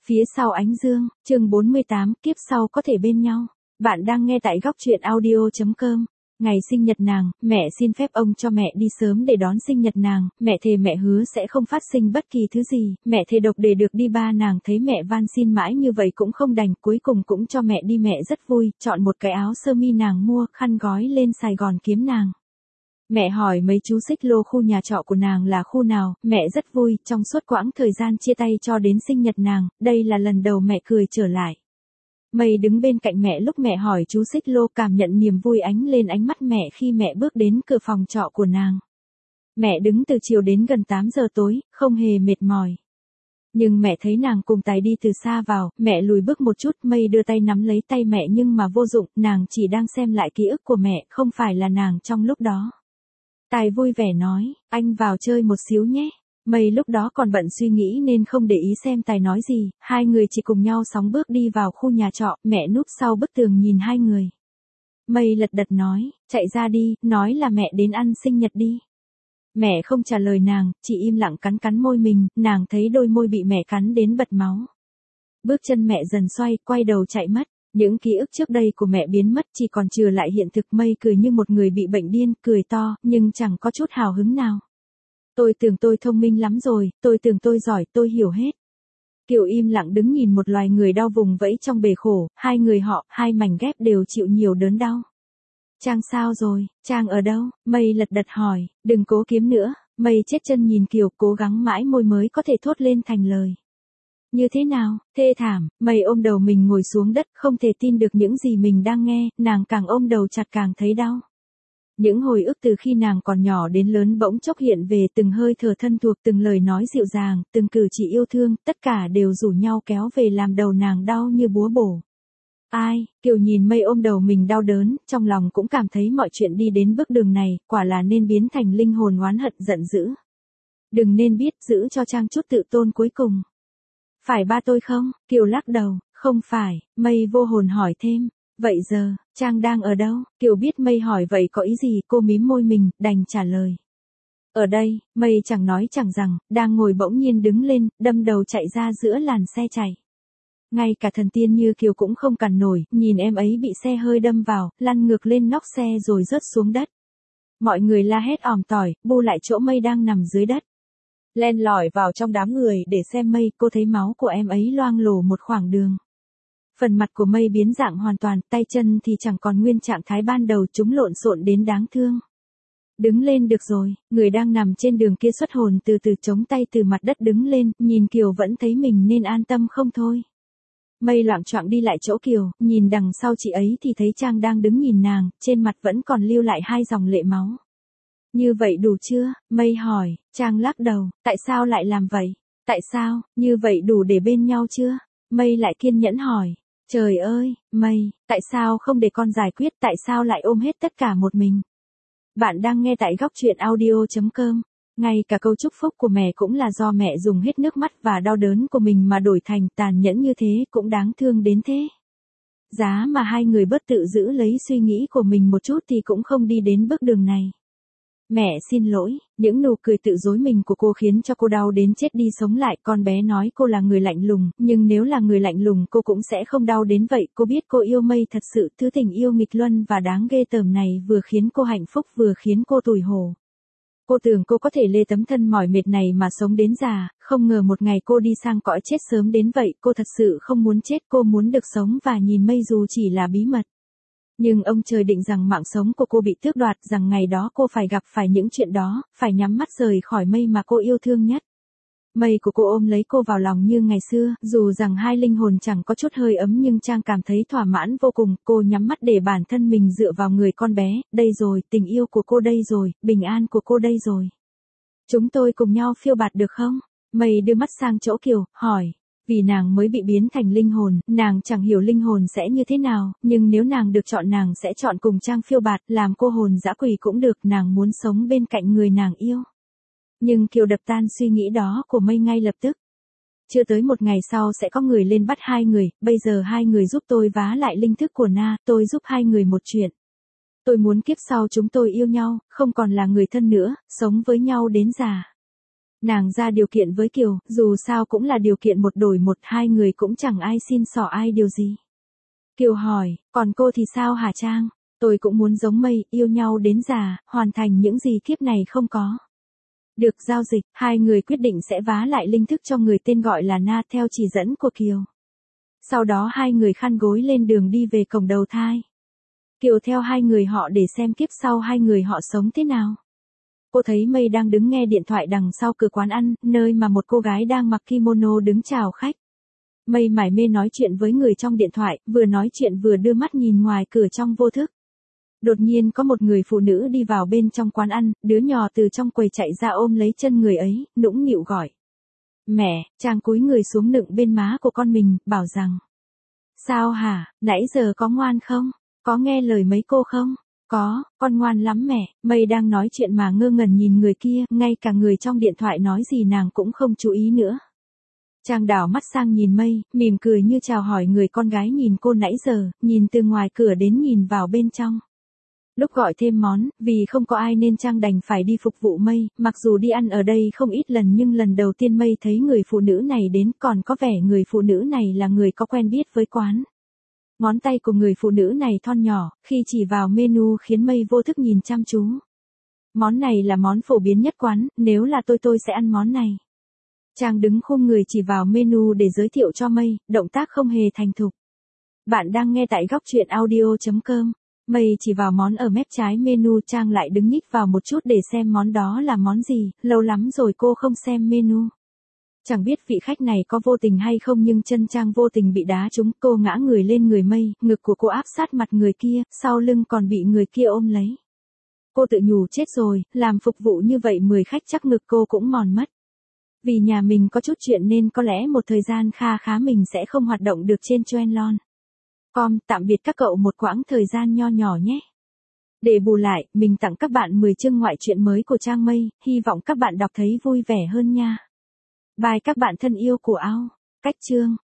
Phía sau ánh dương, chương 48, kiếp sau có thể bên nhau. Bạn đang nghe tại góc truyện audio.com. Ngày sinh nhật nàng, mẹ xin phép ông cho mẹ đi sớm để đón sinh nhật nàng, mẹ thề mẹ hứa sẽ không phát sinh bất kỳ thứ gì, mẹ thề độc để được đi. Ba nàng thấy mẹ van xin mãi như vậy cũng không đành, cuối cùng cũng cho mẹ đi. Mẹ rất vui, chọn một cái áo sơ mi nàng mua, khăn gói lên Sài Gòn kiếm nàng. Mẹ hỏi mấy chú xích lô khu nhà trọ của nàng là khu nào, mẹ rất vui, trong suốt quãng thời gian chia tay cho đến sinh nhật nàng, đây là lần đầu mẹ cười trở lại. Mây đứng bên cạnh mẹ lúc mẹ hỏi chú xích lô, cảm nhận niềm vui ánh lên ánh mắt mẹ khi mẹ bước đến cửa phòng trọ của nàng. Mẹ đứng từ chiều đến gần 8 giờ tối, không hề mệt mỏi. Nhưng mẹ thấy nàng cùng Tài đi từ xa vào, mẹ lùi bước một chút. Mây đưa tay nắm lấy tay mẹ nhưng mà vô dụng, nàng chỉ đang xem lại ký ức của mẹ, không phải là nàng trong lúc đó. Tài vui vẻ nói, anh vào chơi một xíu nhé. Mây lúc đó còn bận suy nghĩ nên không để ý xem Tài nói gì, hai người chỉ cùng nhau sóng bước đi vào khu nhà trọ, mẹ núp sau bức tường nhìn hai người. Mây lật đật nói, chạy ra đi, nói là mẹ đến ăn sinh nhật đi. Mẹ không trả lời nàng, chỉ im lặng cắn cắn môi mình, nàng thấy đôi môi bị mẹ cắn đến bật máu. Bước chân mẹ dần xoay, quay đầu chạy mất. Những ký ức trước đây của mẹ biến mất, chỉ còn trừ lại hiện thực. Mây cười như một người bị bệnh điên, cười to, nhưng chẳng có chút hào hứng nào. Tôi tưởng tôi thông minh lắm rồi, tôi tưởng tôi giỏi, tôi hiểu hết. Kiều im lặng đứng nhìn một loài người đau vùng vẫy trong bể khổ, hai người họ, hai mảnh ghép đều chịu nhiều đớn đau. Trang sao rồi, Trang ở đâu? Mây lật đật hỏi, đừng cố kiếm nữa. Mây chết chân nhìn Kiều, cố gắng mãi môi mới có thể thốt lên thành lời. Như thế nào, thê thảm. Mây ôm đầu mình ngồi xuống đất, không thể tin được những gì mình đang nghe, nàng càng ôm đầu chặt càng thấy đau. Những hồi ức từ khi nàng còn nhỏ đến lớn bỗng chốc hiện về, từng hơi thở thân thuộc, từng lời nói dịu dàng, từng cử chỉ yêu thương, tất cả đều rủ nhau kéo về làm đầu nàng đau như búa bổ. Ai, Kiều nhìn Mây ôm đầu mình đau đớn, trong lòng cũng cảm thấy mọi chuyện đi đến bước đường này, quả là nên biến thành linh hồn oán hận giận dữ. Đừng nên biết, giữ cho Trang chút tự tôn cuối cùng. Phải ba tôi không? Kiều lắc đầu, không phải. Mây vô hồn hỏi thêm, vậy giờ, Trang đang ở đâu? Kiều biết Mây hỏi vậy có ý gì, cô mím môi mình, đành trả lời. Ở đây. Mây chẳng nói chẳng rằng, đang ngồi bỗng nhiên đứng lên, đâm đầu chạy ra giữa làn xe chạy. Ngay cả thần tiên như Kiều cũng không cản nổi, nhìn em ấy bị xe hơi đâm vào, lăn ngược lên nóc xe rồi rớt xuống đất. Mọi người la hét ỏm tỏi, bu lại chỗ Mây đang nằm dưới đất. Len lỏi vào trong đám người để xem Mây, cô thấy máu của em ấy loang lổ một khoảng đường. Phần mặt của Mây biến dạng hoàn toàn, tay chân thì chẳng còn nguyên trạng thái ban đầu, chúng lộn xộn đến đáng thương. Đứng lên được rồi, người đang nằm trên đường kia xuất hồn từ từ chống tay từ mặt đất đứng lên, nhìn Kiều vẫn thấy mình nên an tâm không thôi. Mây loạng choạng đi lại chỗ Kiều, nhìn đằng sau chị ấy thì thấy Trang đang đứng nhìn nàng, trên mặt vẫn còn lưu lại hai dòng lệ máu. Như vậy đủ chưa? Mây hỏi. Trang lắc đầu, tại sao lại làm vậy? Tại sao, như vậy đủ để bên nhau chưa? Mây lại kiên nhẫn hỏi. Trời ơi, Mây, tại sao không để con giải quyết, tại sao lại ôm hết tất cả một mình? Bạn đang nghe tại góc truyện audio.com. Ngay cả câu chúc phúc của mẹ cũng là do mẹ dùng hết nước mắt và đau đớn của mình mà đổi thành, tàn nhẫn như thế cũng đáng thương đến thế. Giá mà hai người bớt tự giữ lấy suy nghĩ của mình một chút thì cũng không đi đến bước đường này. Mẹ xin lỗi, những nụ cười tự dối mình của cô khiến cho cô đau đến chết đi sống lại. Con bé nói cô là người lạnh lùng, nhưng nếu là người lạnh lùng cô cũng sẽ không đau đến vậy. Cô biết cô yêu Mây thật sự, thứ tình yêu nghịch luân và đáng ghê tởm này vừa khiến cô hạnh phúc vừa khiến cô tủi hổ. Cô tưởng cô có thể lê tấm thân mỏi mệt này mà sống đến già, không ngờ một ngày cô đi sang cõi chết sớm đến vậy. Cô thật sự không muốn chết, cô muốn được sống và nhìn Mây dù chỉ là bí mật. Nhưng ông trời định rằng mạng sống của cô bị tước đoạt, rằng ngày đó cô phải gặp phải những chuyện đó, phải nhắm mắt rời khỏi Mây mà cô yêu thương nhất. Mây của cô ôm lấy cô vào lòng như ngày xưa, dù rằng hai linh hồn chẳng có chút hơi ấm nhưng Trang cảm thấy thỏa mãn vô cùng. Cô nhắm mắt để bản thân mình dựa vào người con bé, đây rồi, tình yêu của cô đây rồi, bình an của cô đây rồi. Chúng tôi cùng nhau phiêu bạt được không? Mây đưa mắt sang chỗ Kiều, hỏi. Vì nàng mới bị biến thành linh hồn, nàng chẳng hiểu linh hồn sẽ như thế nào, nhưng nếu nàng được chọn nàng sẽ chọn cùng Trang phiêu bạt, làm cô hồn dã quỷ cũng được, nàng muốn sống bên cạnh người nàng yêu. Nhưng Kiều đập tan suy nghĩ đó của Mây ngay lập tức. Chưa tới một ngày sau sẽ có người lên bắt hai người, bây giờ hai người giúp tôi vá lại linh thức của Na, tôi giúp hai người một chuyện. Tôi muốn kiếp sau chúng tôi yêu nhau, không còn là người thân nữa, sống với nhau đến già. Nàng ra điều kiện với Kiều, dù sao cũng là điều kiện một đổi một, hai người cũng chẳng ai xin xỏ ai điều gì. Kiều hỏi, còn cô thì sao hả Trang? Tôi cũng muốn giống Mây, yêu nhau đến già, hoàn thành những gì kiếp này không có. Được giao dịch, hai người quyết định sẽ vá lại linh thức cho người tên gọi là Na theo chỉ dẫn của Kiều. Sau đó hai người khăn gối lên đường đi về cổng đầu thai. Kiều theo hai người họ để xem kiếp sau hai người họ sống thế nào. Cô thấy Mây đang đứng nghe điện thoại đằng sau cửa quán ăn, nơi mà một cô gái đang mặc kimono đứng chào khách. Mây mải mê nói chuyện với người trong điện thoại, vừa nói chuyện vừa đưa mắt nhìn ngoài cửa trong vô thức. Đột nhiên có một người phụ nữ đi vào bên trong quán ăn, đứa nhỏ từ trong quầy chạy ra ôm lấy chân người ấy, nũng nịu gọi. Mẹ, Trang cúi người xuống nựng bên má của con mình, bảo rằng. Sao hả, nãy giờ có ngoan không? Có nghe lời mấy cô không? Có, con ngoan lắm mẹ. Mây đang nói chuyện mà ngơ ngẩn nhìn người kia, ngay cả người trong điện thoại nói gì nàng cũng không chú ý nữa. Trang đảo mắt sang nhìn Mây, mỉm cười như chào hỏi người con gái nhìn cô nãy giờ, nhìn từ ngoài cửa đến nhìn vào bên trong. Lúc gọi thêm món, vì không có ai nên Trang đành phải đi phục vụ Mây, mặc dù đi ăn ở đây không ít lần nhưng lần đầu tiên Mây thấy người phụ nữ này đến, còn có vẻ người phụ nữ này là người có quen biết với quán. Ngón tay của người phụ nữ này thon nhỏ, khi chỉ vào menu khiến Mây vô thức nhìn chăm chú. Món này là món phổ biến nhất quán, nếu là tôi sẽ ăn món này. Trang đứng khum người chỉ vào menu để giới thiệu cho Mây, động tác không hề thành thục. Bạn đang nghe tại góc truyện audio.com. Mây chỉ vào món ở mép trái menu, Trang lại đứng nhích vào một chút để xem món đó là món gì, lâu lắm rồi cô không xem menu. Chẳng biết vị khách này có vô tình hay không nhưng chân Trang vô tình bị đá trúng, cô ngã người lên người Mây, ngực của cô áp sát mặt người kia, sau lưng còn bị người kia ôm lấy. Cô tự nhủ chết rồi, làm phục vụ như vậy 10 khách chắc ngực cô cũng mòn mất. Vì nhà mình có chút chuyện nên có lẽ một thời gian kha khá mình sẽ không hoạt động được trên Trendlon. Tạm biệt các cậu một quãng thời gian nho nhỏ nhé. Để bù lại, mình tặng các bạn 10 chương ngoại truyện mới của Trang Mây, hy vọng các bạn đọc thấy vui vẻ hơn nha. Bye các bạn thân yêu của ao. Cách chương